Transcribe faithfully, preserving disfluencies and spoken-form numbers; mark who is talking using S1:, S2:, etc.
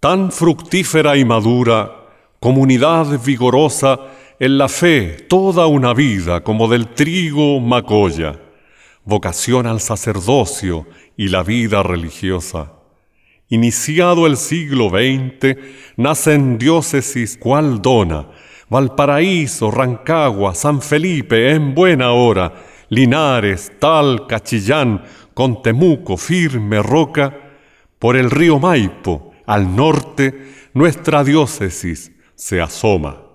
S1: tan fructífera y madura, comunidad vigorosa, en la fe toda una vida como del trigo macoya, vocación al sacerdocio y la vida religiosa. Iniciado el siglo veinte, nacen diócesis cual Dona, Valparaíso, Rancagua, San Felipe en buena hora, Linares, Talca, Chillán, con Temuco firme roca. Por el río Maipo, al norte, nuestra diócesis se asoma.